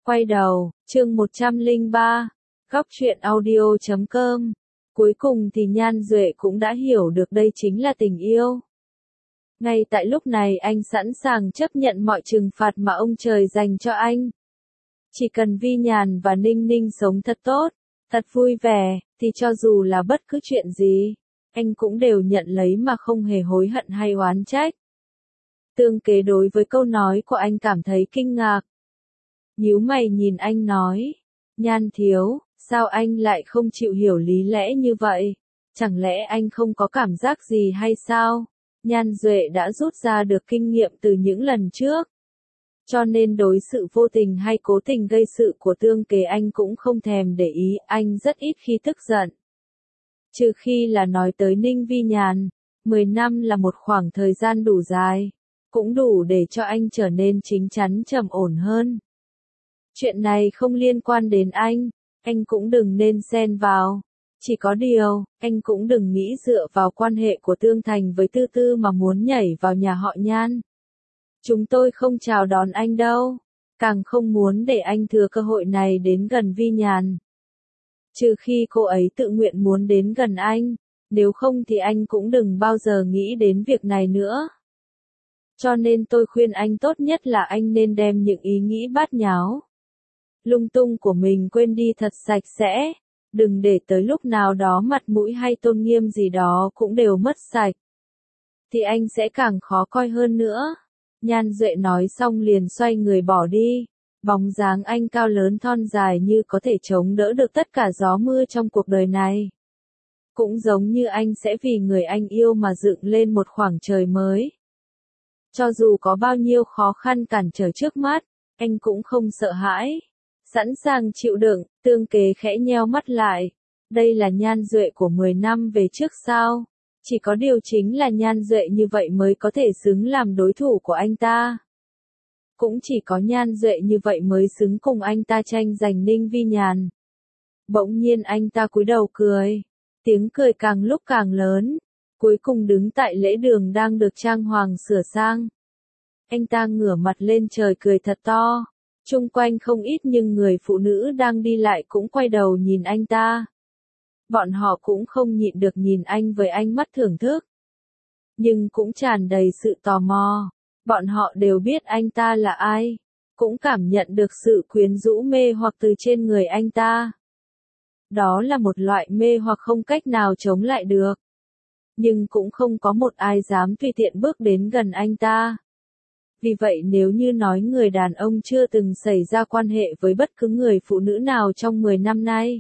Quay đầu, chương 103, góc truyện audio.com. Cuối cùng thì Nhan Duệ cũng đã hiểu được đây chính là tình yêu. Ngay tại lúc này anh sẵn sàng chấp nhận mọi trừng phạt mà ông trời dành cho anh. Chỉ cần Vi Nhàn và Ninh Ninh sống thật tốt, thật vui vẻ, thì cho dù là bất cứ chuyện gì, anh cũng đều nhận lấy mà không hề hối hận hay oán trách. Tương Kế đối với câu nói của anh cảm thấy kinh ngạc. Nhíu mày nhìn anh nói, Nhan thiếu, sao anh lại không chịu hiểu lý lẽ như vậy? Chẳng lẽ anh không có cảm giác gì hay sao? Nhan Duệ đã rút ra được kinh nghiệm từ những lần trước. Cho nên đối sự vô tình hay cố tình gây sự của Tương Kế anh cũng không thèm để ý, anh rất ít khi tức giận. Trừ khi là nói tới Ninh Vi Nhàn, 10 năm là một khoảng thời gian đủ dài, cũng đủ để cho anh trở nên chín chắn trầm ổn hơn. Chuyện này không liên quan đến anh cũng đừng nên xen vào. Chỉ có điều, anh cũng đừng nghĩ dựa vào quan hệ của Tương Thành với Tư Tư mà muốn nhảy vào nhà họ Nhan. Chúng tôi không chào đón anh đâu, càng không muốn để anh thừa cơ hội này đến gần Vi Nhàn. Trừ khi cô ấy tự nguyện muốn đến gần anh, nếu không thì anh cũng đừng bao giờ nghĩ đến việc này nữa. Cho nên tôi khuyên anh tốt nhất là anh nên đem những ý nghĩ bát nháo, lung tung của mình quên đi thật sạch sẽ, đừng để tới lúc nào đó mặt mũi hay tôn nghiêm gì đó cũng đều mất sạch. Thì anh sẽ càng khó coi hơn nữa. Nhan Duệ nói xong liền xoay người bỏ đi, bóng dáng anh cao lớn thon dài như có thể chống đỡ được tất cả gió mưa trong cuộc đời này. Cũng giống như anh sẽ vì người anh yêu mà dựng lên một khoảng trời mới. Cho dù có bao nhiêu khó khăn cản trở trước mắt, anh cũng không sợ hãi. Sẵn sàng chịu đựng, Tương Kế khẽ nheo mắt lại. Đây là Nhan Duệ của 10 năm về trước sao? Chỉ có điều chính là Nhan Duệ như vậy mới có thể xứng làm đối thủ của anh ta. Cũng chỉ có Nhan Duệ như vậy mới xứng cùng anh ta tranh giành Ninh Vi Nhàn. Bỗng nhiên anh ta cúi đầu cười. Tiếng cười càng lúc càng lớn. Cuối cùng đứng tại lễ đường đang được trang hoàng sửa sang. Anh ta ngửa mặt lên trời cười thật to. Chung quanh không ít nhưng người phụ nữ đang đi lại cũng quay đầu nhìn anh ta. Bọn họ cũng không nhịn được nhìn anh với ánh mắt thưởng thức. Nhưng cũng tràn đầy sự tò mò. Bọn họ đều biết anh ta là ai. Cũng cảm nhận được sự quyến rũ mê hoặc từ trên người anh ta. Đó là một loại mê hoặc không cách nào chống lại được. Nhưng cũng không có một ai dám tùy tiện bước đến gần anh ta. Vì vậy nếu như nói người đàn ông chưa từng xảy ra quan hệ với bất cứ người phụ nữ nào trong 10 năm nay,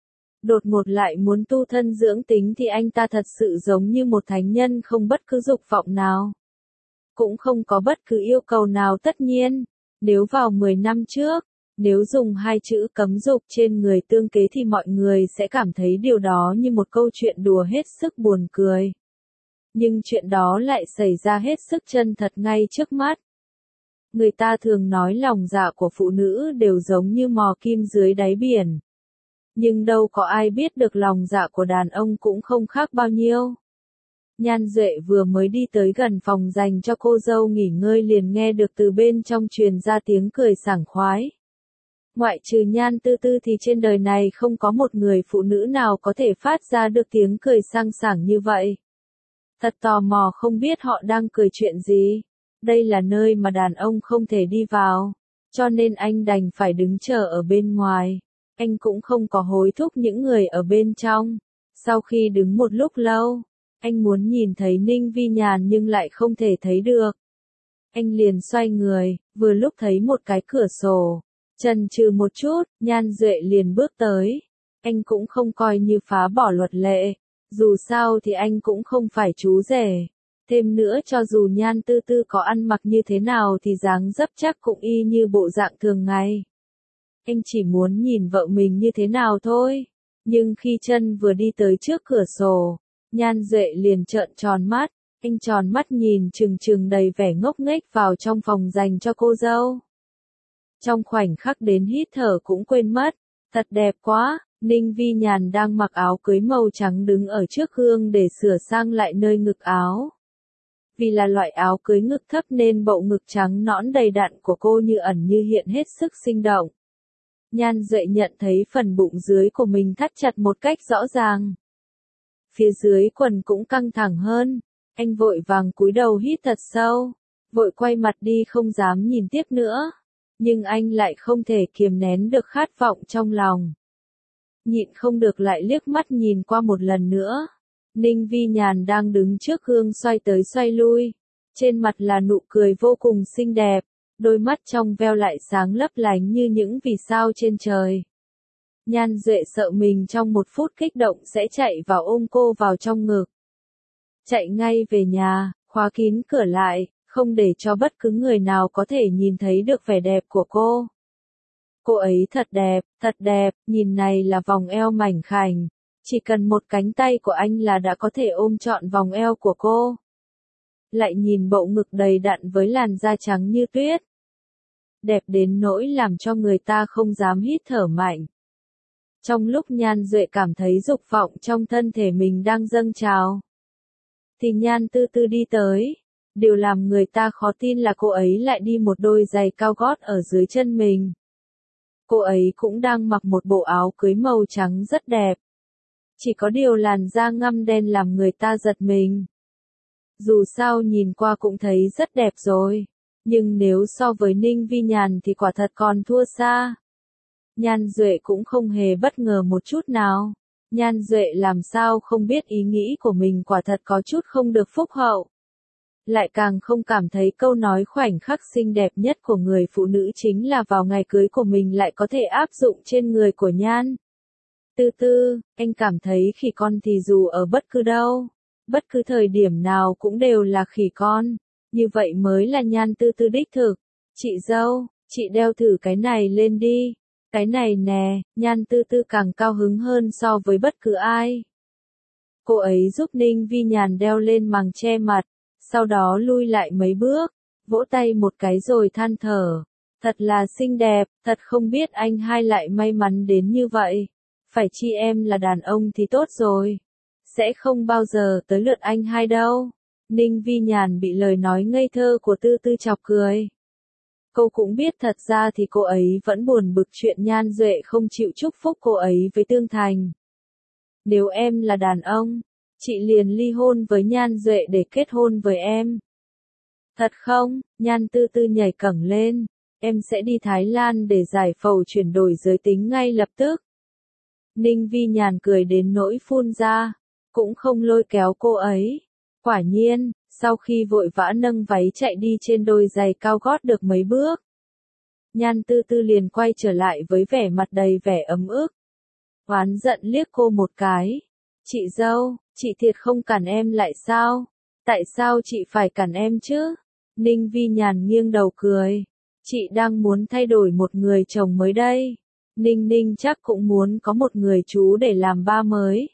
đột ngột lại muốn tu thân dưỡng tính thì anh ta thật sự giống như một thánh nhân không bất cứ dục vọng nào. Cũng không có bất cứ yêu cầu nào tất nhiên. Nếu vào 10 năm trước, nếu dùng hai chữ cấm dục trên người Tương Kế thì mọi người sẽ cảm thấy điều đó như một câu chuyện đùa hết sức buồn cười. Nhưng chuyện đó lại xảy ra hết sức chân thật ngay trước mắt. Người ta thường nói lòng dạ của phụ nữ đều giống như mò kim dưới đáy biển. Nhưng đâu có ai biết được lòng dạ của đàn ông cũng không khác bao nhiêu. Nhan Duệ vừa mới đi tới gần phòng dành cho cô dâu nghỉ ngơi liền nghe được từ bên trong truyền ra tiếng cười sảng khoái. Ngoại trừ Nhan Tư Tư thì trên đời này không có một người phụ nữ nào có thể phát ra được tiếng cười sang sảng như vậy. Thật tò mò không biết họ đang cười chuyện gì. Đây là nơi mà đàn ông không thể đi vào, cho nên anh đành phải đứng chờ ở bên ngoài. Anh cũng không có hối thúc những người ở bên trong. Sau khi đứng một lúc lâu, anh muốn nhìn thấy Ninh Vi Nhàn nhưng lại không thể thấy được. Anh liền xoay người, vừa lúc thấy một cái cửa sổ. Chần chừ một chút, Nhan Duệ liền bước tới. Anh cũng không coi như phá bỏ luật lệ. Dù sao thì anh cũng không phải chú rể. Thêm nữa cho dù Nhan Tư Tư có ăn mặc như thế nào thì dáng dấp chắc cũng y như bộ dạng thường ngày. Anh chỉ muốn nhìn vợ mình như thế nào thôi. Nhưng khi chân vừa đi tới trước cửa sổ, Nhan Duệ liền trợn tròn mắt. Anh tròn mắt nhìn trừng trừng đầy vẻ ngốc nghếch vào trong phòng dành cho cô dâu. Trong khoảnh khắc đến hít thở cũng quên mất. Thật đẹp quá. Ninh Vi Nhàn đang mặc áo cưới màu trắng đứng ở trước gương để sửa sang lại nơi ngực áo. Vì là loại áo cưới ngực thấp nên bộ ngực trắng nõn đầy đặn của cô như ẩn như hiện hết sức sinh động. Nhan Duệ nhận thấy phần bụng dưới của mình thắt chặt một cách rõ ràng. Phía dưới quần cũng căng thẳng hơn. Anh vội vàng cúi đầu hít thật sâu, vội quay mặt đi không dám nhìn tiếp nữa. Nhưng anh lại không thể kiềm nén được khát vọng trong lòng. Nhịn không được lại liếc mắt nhìn qua một lần nữa. Ninh Vi Nhàn đang đứng trước gương xoay tới xoay lui. Trên mặt là nụ cười vô cùng xinh đẹp, đôi mắt trong veo lại sáng lấp lánh như những vì sao trên trời. Nhan Duệ sợ mình trong một phút kích động sẽ chạy vào ôm cô vào trong ngực. Chạy ngay về nhà, khóa kín cửa lại, không để cho bất cứ người nào có thể nhìn thấy được vẻ đẹp của cô. Cô ấy thật đẹp, nhìn này là vòng eo mảnh khảnh. Chỉ cần một cánh tay của anh là đã có thể ôm trọn vòng eo của cô. Lại nhìn bộ ngực đầy đặn với làn da trắng như tuyết. Đẹp đến nỗi làm cho người ta không dám hít thở mạnh. Trong lúc Nhan Duệ cảm thấy dục vọng trong thân thể mình đang dâng trào, thì Nhan Tư Tư đi tới. Điều làm người ta khó tin là cô ấy lại đi một đôi giày cao gót ở dưới chân mình. Cô ấy cũng đang mặc một bộ áo cưới màu trắng rất đẹp. Chỉ có điều làn da ngăm đen làm người ta giật mình. Dù sao nhìn qua cũng thấy rất đẹp rồi. Nhưng nếu so với Ninh Vi Nhàn thì quả thật còn thua xa. Nhan Duệ cũng không hề bất ngờ một chút nào. Nhan Duệ làm sao không biết ý nghĩ của mình quả thật có chút không được phúc hậu. Lại càng không cảm thấy câu nói khoảnh khắc xinh đẹp nhất của người phụ nữ chính là vào ngày cưới của mình lại có thể áp dụng trên người của Nhan Tư Tư. Anh cảm thấy khỉ con thì dù ở bất cứ đâu, bất cứ thời điểm nào cũng đều là khỉ con. Như vậy mới là Nhan Tư Tư đích thực. Chị dâu, chị đeo thử cái này lên đi. Cái này nè, Nhan Tư Tư càng cao hứng hơn so với bất cứ ai. Cô ấy giúp Ninh Vi Nhàn đeo lên màng che mặt, sau đó lui lại mấy bước, vỗ tay một cái rồi than thở. Thật là xinh đẹp, thật không biết anh hai lại may mắn đến như vậy. Phải chi em là đàn ông thì tốt rồi. Sẽ không bao giờ tới lượt anh hai đâu. Ninh Vi Nhàn bị lời nói ngây thơ của Tư Tư chọc cười. Cô cũng biết thật ra thì cô ấy vẫn buồn bực chuyện Nhan Duệ không chịu chúc phúc cô ấy với Tương Thành. Nếu em là đàn ông, chị liền ly hôn với Nhan Duệ để kết hôn với em. Thật không? Nhan Tư Tư nhảy cẫng lên. Em sẽ đi Thái Lan để giải phẫu chuyển đổi giới tính ngay lập tức. Ninh Vi Nhàn cười đến nỗi phun ra, cũng không lôi kéo cô ấy. Quả nhiên, sau khi vội vã nâng váy chạy đi trên đôi giày cao gót được mấy bước, Nhan Tư Tư liền quay trở lại với vẻ mặt đầy vẻ ấm ức. Oán giận liếc cô một cái. Chị dâu, chị thiệt không cản em lại sao? Tại sao chị phải cản em chứ? Ninh Vi Nhàn nghiêng đầu cười. Chị đang muốn thay đổi một người chồng mới đây. Ninh Ninh chắc cũng muốn có một người chú để làm ba mới.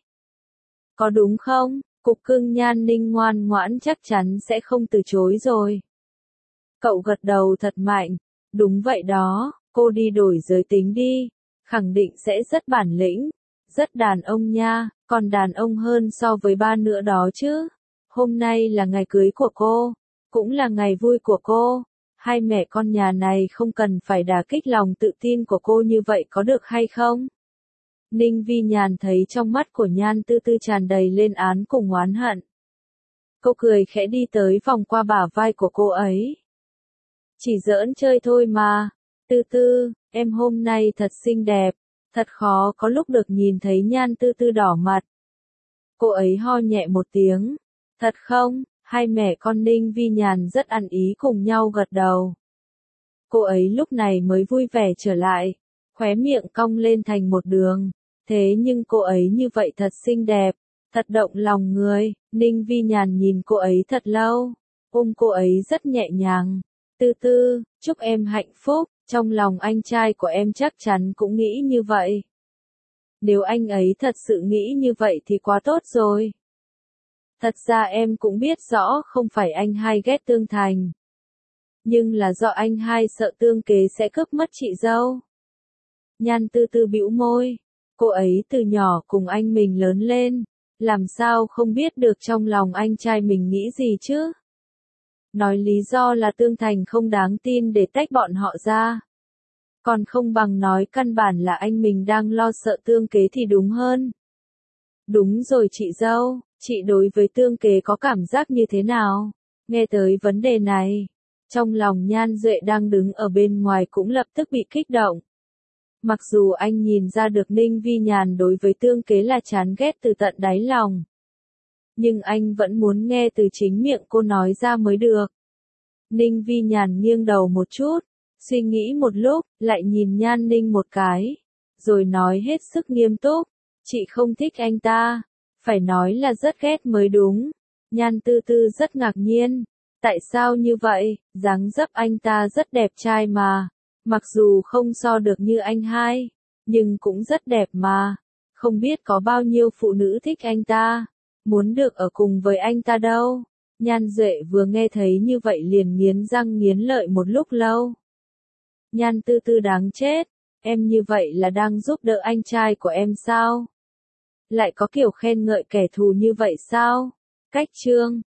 Có đúng không? Cục cưng Nhan Ninh ngoan ngoãn chắc chắn sẽ không từ chối rồi. Cậu gật đầu thật mạnh. Đúng vậy đó, cô đi đổi giới tính đi. Khẳng định sẽ rất bản lĩnh. Rất đàn ông nha, còn đàn ông hơn so với ba nữa đó chứ. Hôm nay là ngày cưới của cô, cũng là ngày vui của cô. Hai mẹ con nhà này không cần phải đả kích lòng tự tin của cô như vậy có được hay không? Ninh Vi Nhàn thấy trong mắt của Nhan Tư Tư tràn đầy lên án cùng oán hận. Cô cười khẽ đi tới vòng qua bả vai của cô ấy. Chỉ giỡn chơi thôi mà. Tư Tư, em hôm nay thật xinh đẹp. Thật khó có lúc được nhìn thấy Nhan Tư Tư đỏ mặt. Cô ấy ho nhẹ một tiếng. Thật không? Hai mẹ con Ninh Vi Nhàn rất ăn ý cùng nhau gật đầu. Cô ấy lúc này mới vui vẻ trở lại, khóe miệng cong lên thành một đường. Thế nhưng cô ấy như vậy thật xinh đẹp, thật động lòng người. Ninh Vi Nhàn nhìn cô ấy thật lâu, ôm cô ấy rất nhẹ nhàng. Tư Tư, chúc em hạnh phúc, trong lòng anh trai của em chắc chắn cũng nghĩ như vậy. Nếu anh ấy thật sự nghĩ như vậy thì quá tốt rồi. Thật ra em cũng biết rõ không phải anh hai ghét Tương Thành. Nhưng là do anh hai sợ Tương Kế sẽ cướp mất chị dâu. Nhan Tư Tư bĩu môi. Cô ấy từ nhỏ cùng anh mình lớn lên. Làm sao không biết được trong lòng anh trai mình nghĩ gì chứ? Nói lý do là Tương Thành không đáng tin để tách bọn họ ra. Còn không bằng nói căn bản là anh mình đang lo sợ Tương Kế thì đúng hơn. Đúng rồi chị dâu, chị đối với Tương Kế có cảm giác như thế nào? Nghe tới vấn đề này, trong lòng Nhan Duệ đang đứng ở bên ngoài cũng lập tức bị kích động. Mặc dù anh nhìn ra được Ninh Vi Nhàn đối với Tương Kế là chán ghét từ tận đáy lòng, nhưng anh vẫn muốn nghe từ chính miệng cô nói ra mới được. Ninh Vi Nhàn nghiêng đầu một chút, suy nghĩ một lúc, lại nhìn Nhan Ninh một cái, rồi nói hết sức nghiêm túc, chị không thích anh ta, phải nói là rất ghét mới đúng. Nhan Tư Tư rất ngạc nhiên, tại sao như vậy, dáng dấp anh ta rất đẹp trai mà, mặc dù không so được như anh hai, nhưng cũng rất đẹp mà, không biết có bao nhiêu phụ nữ thích anh ta, muốn được ở cùng với anh ta đâu. Nhan Duệ vừa nghe thấy như vậy liền nghiến răng nghiến lợi một lúc lâu. Nhan Tư Tư đáng chết, em như vậy là đang giúp đỡ anh trai của em sao? Lại có kiểu khen ngợi kẻ thù như vậy sao? Cách chương